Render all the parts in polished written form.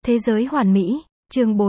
Thế giới hoàn mỹ, chương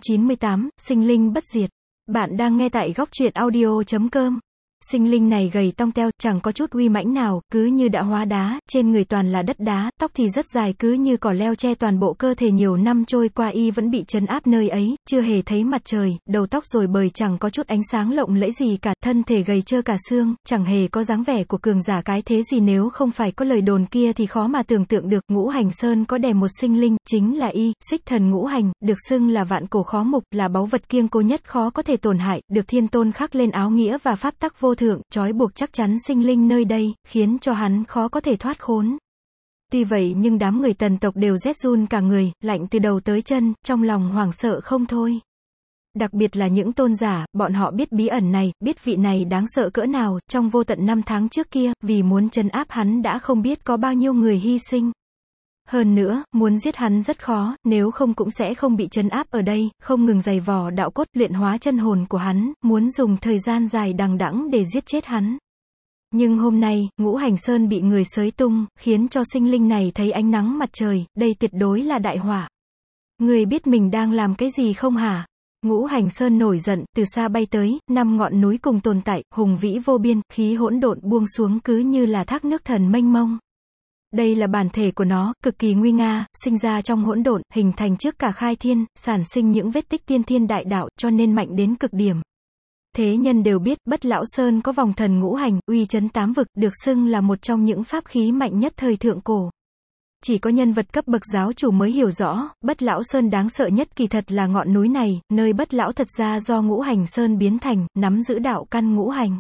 498, sinh linh bất diệt. Bạn đang nghe tại góc truyện audio.com. Sinh linh này gầy tong teo, chẳng có chút uy mãnh nào, cứ như đã hóa đá, trên người toàn là đất đá, tóc thì rất dài cứ như cỏ leo che toàn bộ cơ thể, nhiều năm trôi qua y vẫn bị trấn áp nơi ấy, chưa hề thấy mặt trời, đầu tóc rối bời chẳng có chút ánh sáng lộng lẫy gì cả, thân thể gầy trơ cả xương, chẳng hề có dáng vẻ của cường giả cái thế gì, nếu không phải có lời đồn kia thì khó mà tưởng tượng được. Ngũ Hành Sơn có đè một sinh linh, chính là y, Xích Thần Ngũ Hành, được xưng là vạn cổ khó mục, là báu vật kiêng cố nhất khó có thể tổn hại, được Thiên Tôn khắc lên áo nghĩa và pháp tắc vô thượng, trói buộc chắc chắn sinh linh nơi đây, khiến cho hắn khó có thể thoát khốn. Tuy vậy nhưng đám người Tần tộc đều rét run cả người, lạnh từ đầu tới chân, trong lòng hoảng sợ không thôi. Đặc biệt là những tôn giả, bọn họ biết bí ẩn này, biết vị này đáng sợ cỡ nào, trong vô tận năm tháng trước kia, vì muốn trấn áp hắn đã không biết có bao nhiêu người hy sinh. Hơn nữa, muốn giết hắn rất khó, nếu không cũng sẽ không bị trấn áp ở đây, không ngừng giày vò đạo cốt, luyện hóa chân hồn của hắn, muốn dùng thời gian dài đằng đẵng để giết chết hắn. Nhưng hôm nay, Ngũ Hành Sơn bị người xới tung, khiến cho sinh linh này thấy ánh nắng mặt trời, đây tuyệt đối là đại họa. Người biết mình đang làm cái gì không hả? Ngũ Hành Sơn nổi giận, từ xa bay tới, 5 ngọn núi cùng tồn tại, hùng vĩ vô biên, khí hỗn độn buông xuống cứ như là thác nước thần mênh mông. Đây là bản thể của nó, cực kỳ nguy nga, sinh ra trong hỗn độn, hình thành trước cả khai thiên, sản sinh những vết tích tiên thiên đại đạo, cho nên mạnh đến cực điểm. Thế nhân đều biết, Bất Lão Sơn có vòng thần ngũ hành, uy chấn 8 vực, được xưng là một trong những pháp khí mạnh nhất thời thượng cổ. Chỉ có nhân vật cấp bậc giáo chủ mới hiểu rõ, Bất Lão Sơn đáng sợ nhất kỳ thật là ngọn núi này, nơi Bất Lão thật ra do Ngũ Hành Sơn biến thành, nắm giữ đạo căn ngũ hành.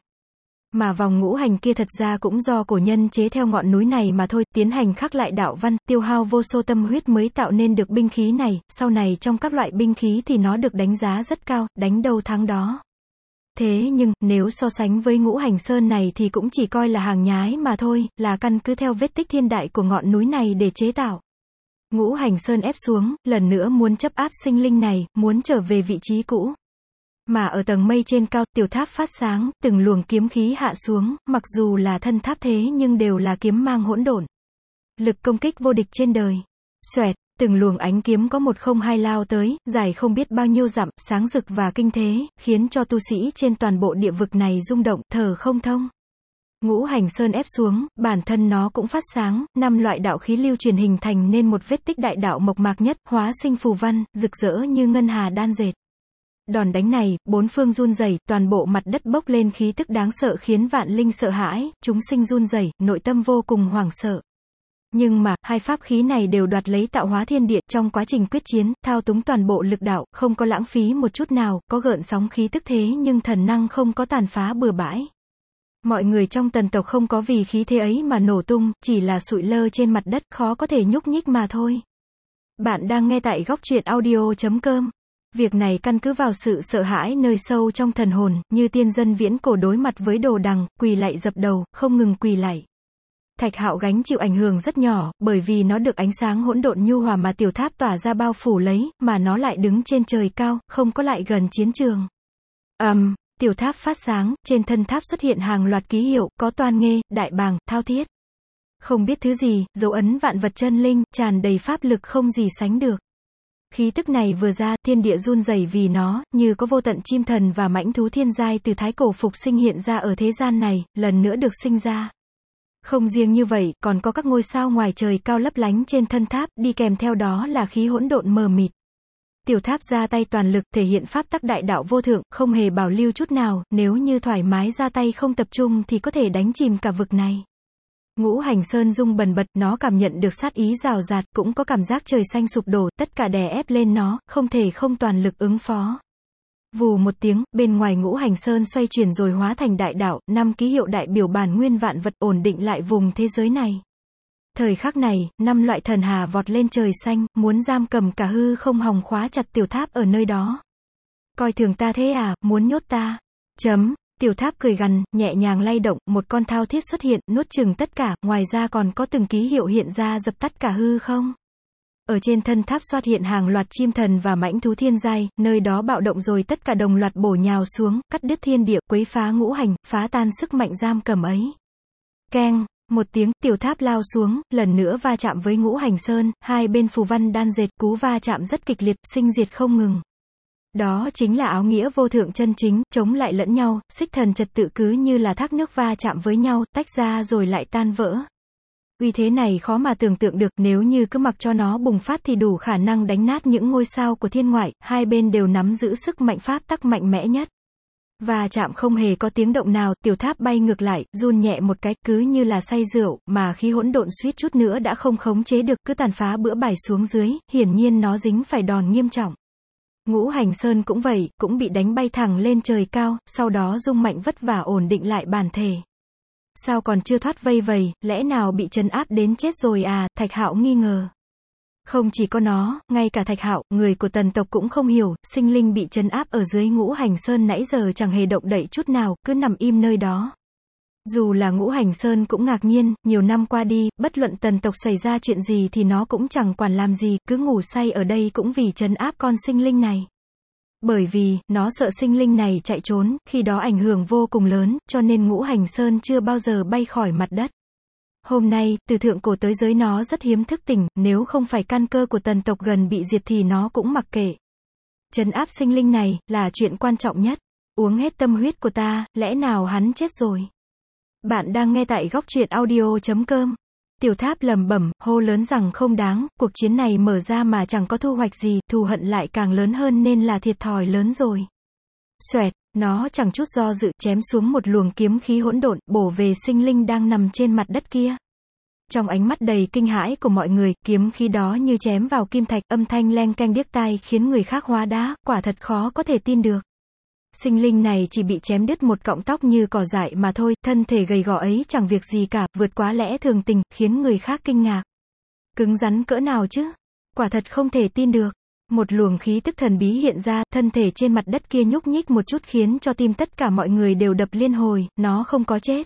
Mà vòng ngũ hành kia thật ra cũng do cổ nhân chế theo ngọn núi này mà thôi, tiến hành khắc lại đạo văn, tiêu hao vô số tâm huyết mới tạo nên được binh khí này, sau này trong các loại binh khí thì nó được đánh giá rất cao, đánh đâu thắng đó. Thế nhưng, nếu so sánh với Ngũ Hành Sơn này thì cũng chỉ coi là hàng nhái mà thôi, là căn cứ theo vết tích thiên đại của ngọn núi này để chế tạo. Ngũ Hành Sơn ép xuống, lần nữa muốn chấp áp sinh linh này, muốn trở về vị trí cũ. Mà ở tầng mây trên cao, tiểu tháp phát sáng, từng luồng kiếm khí hạ xuống, mặc dù là thân tháp thế nhưng đều là kiếm mang hỗn độn. Lực công kích vô địch trên đời. Xoẹt, từng luồng ánh kiếm có 102 lao tới, dài không biết bao nhiêu dặm, sáng rực và kinh thế, khiến cho tu sĩ trên toàn bộ địa vực này rung động, thở không thông. Ngũ Hành Sơn ép xuống, bản thân nó cũng phát sáng, 5 loại đạo khí lưu truyền hình thành nên một vết tích đại đạo mộc mạc nhất, hóa sinh phù văn, rực rỡ như ngân hà đan dệt. Đòn đánh này, bốn phương run rẩy, toàn bộ mặt đất bốc lên khí tức đáng sợ khiến vạn linh sợ hãi, chúng sinh run rẩy, nội tâm vô cùng hoảng sợ. Nhưng mà, hai pháp khí này đều đoạt lấy tạo hóa thiên địa, trong quá trình quyết chiến, thao túng toàn bộ lực đạo, không có lãng phí một chút nào, có gợn sóng khí tức thế nhưng thần năng không có tàn phá bừa bãi. Mọi người trong Tần tộc không có vì khí thế ấy mà nổ tung, chỉ là sụi lơ trên mặt đất, khó có thể nhúc nhích mà thôi. Bạn đang nghe tại góc truyện audio.com. Việc này căn cứ vào sự sợ hãi nơi sâu trong thần hồn, như tiên dân viễn cổ đối mặt với đồ đằng, quỳ lạy dập đầu, không ngừng quỳ lạy. Thạch Hạo gánh chịu ảnh hưởng rất nhỏ, bởi vì nó được ánh sáng hỗn độn nhu hòa mà tiểu tháp tỏa ra bao phủ lấy, mà nó lại đứng trên trời cao, không có lại gần chiến trường. Tiểu tháp phát sáng, trên thân tháp xuất hiện hàng loạt ký hiệu, có toan nghê, đại bàng, thao thiết. Không biết thứ gì, dấu ấn vạn vật chân linh, tràn đầy pháp lực không gì sánh được. Khí tức này vừa ra, thiên địa run rẩy vì nó, như có vô tận chim thần và mãnh thú thiên giai từ thái cổ phục sinh hiện ra ở thế gian này, lần nữa được sinh ra. Không riêng như vậy, còn có các ngôi sao ngoài trời cao lấp lánh trên thân tháp, đi kèm theo đó là khí hỗn độn mờ mịt. Tiểu tháp ra tay toàn lực, thể hiện pháp tắc đại đạo vô thượng, không hề bảo lưu chút nào, nếu như thoải mái ra tay không tập trung thì có thể đánh chìm cả vực này. Ngũ Hành Sơn rung bần bật, nó cảm nhận được sát ý rào rạt, cũng có cảm giác trời xanh sụp đổ, tất cả đè ép lên nó, không thể không toàn lực ứng phó. Vù một tiếng, bên ngoài Ngũ Hành Sơn xoay chuyển rồi hóa thành đại đạo, 5 ký hiệu đại biểu bản nguyên vạn vật, ổn định lại vùng thế giới này. Thời khắc này, 5 loại thần hà vọt lên trời xanh, muốn giam cầm cả hư không, hòng khóa chặt tiểu tháp ở nơi đó. Coi thường ta thế à, muốn nhốt ta? Tiểu tháp cười gằn, nhẹ nhàng lay động, một con thao thiết xuất hiện, nuốt chửng tất cả, ngoài ra còn có từng ký hiệu hiện ra dập tắt cả hư không. Ở trên thân tháp xuất hiện hàng loạt chim thần và mãnh thú thiên giai, nơi đó bạo động rồi tất cả đồng loạt bổ nhào xuống, cắt đứt thiên địa, quấy phá ngũ hành, phá tan sức mạnh giam cầm ấy. Keng, Một tiếng, tiểu tháp lao xuống, lần nữa va chạm với Ngũ Hành Sơn, hai bên phù văn đan dệt, cú va chạm rất kịch liệt, sinh diệt không ngừng. Đó chính là áo nghĩa vô thượng chân chính, chống lại lẫn nhau, xích thần trật tự cứ như là thác nước va chạm với nhau, tách ra rồi lại tan vỡ. Uy thế này khó mà tưởng tượng được, nếu như cứ mặc cho nó bùng phát thì đủ khả năng đánh nát những ngôi sao của thiên ngoại, hai bên đều nắm giữ sức mạnh pháp tắc mạnh mẽ nhất. Và chạm không hề có tiếng động nào, tiểu tháp bay ngược lại, run nhẹ một cái, cứ như là say rượu, mà khí hỗn độn suýt chút nữa đã không khống chế được, cứ tàn phá bữa bài xuống dưới, hiển nhiên nó dính phải đòn nghiêm trọng. Ngũ Hành Sơn cũng vậy, cũng bị đánh bay thẳng lên trời cao, sau đó rung mạnh vất vả ổn định lại bản thể. Sao còn chưa thoát vây vầy, lẽ nào bị trấn áp đến chết rồi à, Thạch Hạo nghi ngờ. Không chỉ có nó, ngay cả Thạch Hạo, người của Tần tộc cũng không hiểu, sinh linh bị trấn áp ở dưới Ngũ Hành Sơn nãy giờ chẳng hề động đậy chút nào, cứ nằm im nơi đó. Dù là Ngũ Hành Sơn cũng ngạc nhiên, nhiều năm qua đi, bất luận Tần tộc xảy ra chuyện gì thì nó cũng chẳng quản làm gì, cứ ngủ say ở đây cũng vì trấn áp con sinh linh này. Bởi vì, nó sợ sinh linh này chạy trốn, khi đó ảnh hưởng vô cùng lớn, cho nên Ngũ Hành Sơn chưa bao giờ bay khỏi mặt đất. Hôm nay, từ thượng cổ tới giới nó rất hiếm thức tỉnh, nếu không phải căn cơ của Tần tộc gần bị diệt thì nó cũng mặc kệ. Trấn áp sinh linh này, là chuyện quan trọng nhất. Uống hết tâm huyết của ta, lẽ nào hắn chết rồi? Bạn đang nghe tại góc truyện audio.com. Tiểu tháp lẩm bẩm, hô lớn rằng không đáng, cuộc chiến này mở ra mà chẳng có thu hoạch gì, thù hận lại càng lớn hơn nên là thiệt thòi lớn rồi. Xoẹt, nó chẳng chút do dự, chém xuống một luồng kiếm khí hỗn độn, bổ về sinh linh đang nằm trên mặt đất kia. Trong ánh mắt đầy kinh hãi của mọi người, kiếm khí đó như chém vào kim thạch, âm thanh leng keng điếc tai khiến người khác hóa đá, quả thật khó có thể tin được. Sinh linh này chỉ bị chém đứt một cọng tóc như cỏ dại mà thôi, thân thể gầy gò ấy chẳng việc gì cả, vượt quá lẽ thường tình, khiến người khác kinh ngạc. Cứng rắn cỡ nào chứ? Quả thật không thể tin được. Một luồng khí tức thần bí hiện ra, thân thể trên mặt đất kia nhúc nhích một chút khiến cho tim tất cả mọi người đều đập liên hồi, nó không có chết.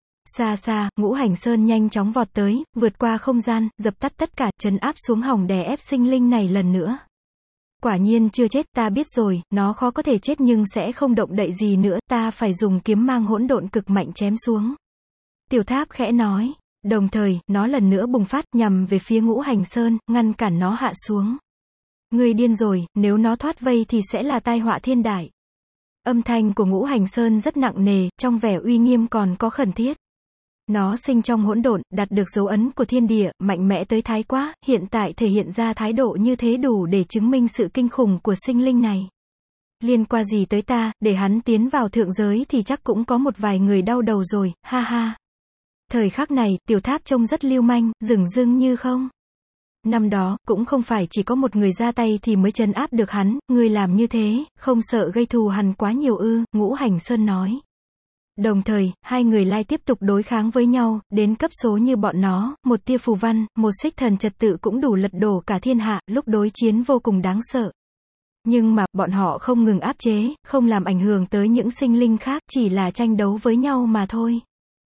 Xa xa, Ngũ Hành Sơn nhanh chóng vọt tới, vượt qua không gian, dập tắt tất cả, trấn áp xuống hòng đè ép sinh linh này lần nữa. Quả nhiên chưa chết, ta biết rồi, nó khó có thể chết nhưng sẽ không động đậy gì nữa, ta phải dùng kiếm mang hỗn độn cực mạnh chém xuống. Tiểu tháp khẽ nói, đồng thời, nó lần nữa bùng phát, nhằm về phía Ngũ Hành Sơn, ngăn cản nó hạ xuống. Ngươi điên rồi, nếu nó thoát vây thì sẽ là tai họa thiên đại. Âm thanh của Ngũ Hành Sơn rất nặng nề, trong vẻ uy nghiêm còn có khẩn thiết. Nó sinh trong hỗn độn, đạt được dấu ấn của thiên địa, mạnh mẽ tới thái quá, hiện tại thể hiện ra thái độ như thế đủ để chứng minh sự kinh khủng của sinh linh này. Liên quan gì tới ta, để hắn tiến vào thượng giới thì chắc cũng có một vài người đau đầu rồi, ha ha. Thời khắc này, tiểu tháp trông rất lưu manh, dửng dưng như không. Năm đó, cũng không phải chỉ có một người ra tay thì mới trấn áp được hắn, người làm như thế, không sợ gây thù hằn quá nhiều ư, Ngũ Hành Sơn nói. Đồng thời, hai người lai tiếp tục đối kháng với nhau, đến cấp số như bọn nó, một tia phù văn, một xích thần trật tự cũng đủ lật đổ cả thiên hạ, lúc đối chiến vô cùng đáng sợ. Nhưng mà, bọn họ không ngừng áp chế, không làm ảnh hưởng tới những sinh linh khác, chỉ là tranh đấu với nhau mà thôi.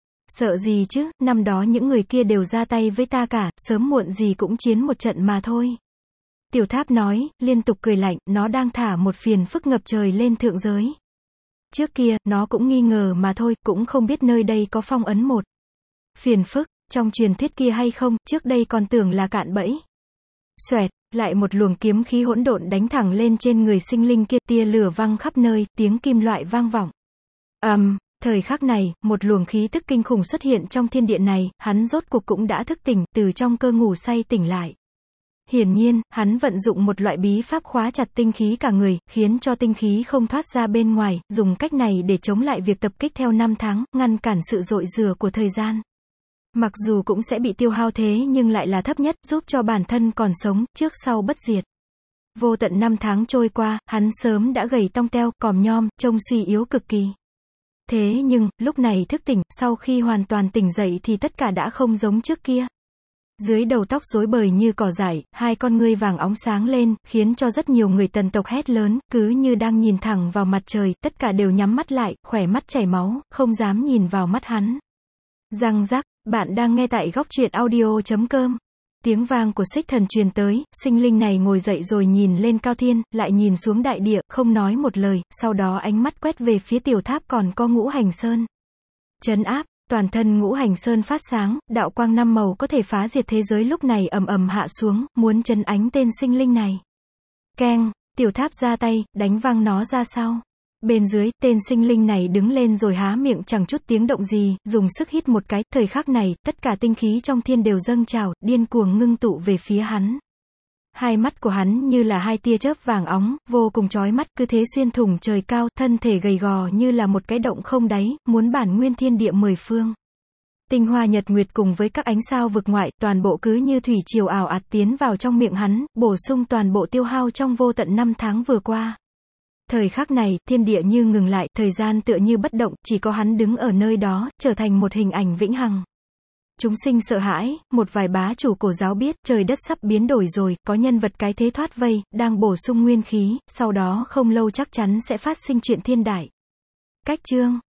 Sợ gì chứ, năm đó những người kia đều ra tay với ta cả, sớm muộn gì cũng chiến một trận mà thôi. Tiểu tháp nói, liên tục cười lạnh, nó đang thả một phiền phức ngập trời lên thượng giới. Trước kia, nó cũng nghi ngờ mà thôi, cũng không biết nơi đây có phong ấn một phiền phức, trong truyền thuyết kia hay không, trước đây còn tưởng là cạn bẫy. Xoẹt, lại một luồng kiếm khí hỗn độn đánh thẳng lên trên người sinh linh kia, tia lửa văng khắp nơi, tiếng kim loại vang vọng. Thời khắc này, một luồng khí tức kinh khủng xuất hiện trong thiên địa này, hắn rốt cuộc cũng đã thức tỉnh, từ trong cơ ngủ say tỉnh lại. Hiển nhiên, hắn vận dụng một loại bí pháp khóa chặt tinh khí cả người, khiến cho tinh khí không thoát ra bên ngoài, dùng cách này để chống lại việc tập kích theo năm tháng, ngăn cản sự dội rửa của thời gian. Mặc dù cũng sẽ bị tiêu hao thế nhưng lại là thấp nhất, giúp cho bản thân còn sống, trước sau bất diệt. Vô tận năm tháng trôi qua, hắn sớm đã gầy tong teo, còm nhom, trông suy yếu cực kỳ. Thế nhưng, lúc này thức tỉnh, sau khi hoàn toàn tỉnh dậy thì tất cả đã không giống trước kia. Dưới đầu tóc rối bời như cỏ dại, hai con ngươi vàng óng sáng lên, khiến cho rất nhiều người Tần tộc hét lớn, cứ như đang nhìn thẳng vào mặt trời, tất cả đều nhắm mắt lại, khỏe mắt chảy máu, không dám nhìn vào mắt hắn. Răng rắc, bạn đang nghe tại góc truyện audio.com. Tiếng vang của xích thần truyền tới, sinh linh này ngồi dậy rồi nhìn lên cao thiên, lại nhìn xuống đại địa, không nói một lời, sau đó ánh mắt quét về phía tiểu tháp còn có Ngũ Hành Sơn. Trấn áp, Toàn thân ngũ hành sơn phát sáng, đạo quang năm màu có thể phá diệt thế giới lúc này ầm ầm hạ xuống, muốn trấn ánh tên sinh linh này. Keng, tiểu tháp ra tay, đánh văng nó ra sau. Bên dưới, tên sinh linh này đứng lên rồi há miệng chẳng chút tiếng động gì, dùng sức hít một cái, thời khắc này, tất cả tinh khí trong thiên đều dâng trào, điên cuồng ngưng tụ về phía hắn. Hai mắt của hắn như là hai tia chớp vàng óng, vô cùng chói mắt, cứ thế xuyên thủng trời cao, thân thể gầy gò như là một cái động không đáy, muốn bản nguyên thiên địa mười phương. Tinh hoa nhật nguyệt cùng với các ánh sao vực ngoại, toàn bộ cứ như thủy triều ảo ạt tiến vào trong miệng hắn, bổ sung toàn bộ tiêu hao trong vô tận năm tháng vừa qua. Thời khắc này, thiên địa như ngừng lại, thời gian tựa như bất động, chỉ có hắn đứng ở nơi đó, trở thành một hình ảnh vĩnh hằng. Chúng sinh sợ hãi, một vài bá chủ cổ giáo biết, trời đất sắp biến đổi rồi, có nhân vật cái thế thoát vây, đang bổ sung nguyên khí, sau đó không lâu chắc chắn sẽ phát sinh chuyện thiên đại. Cách chương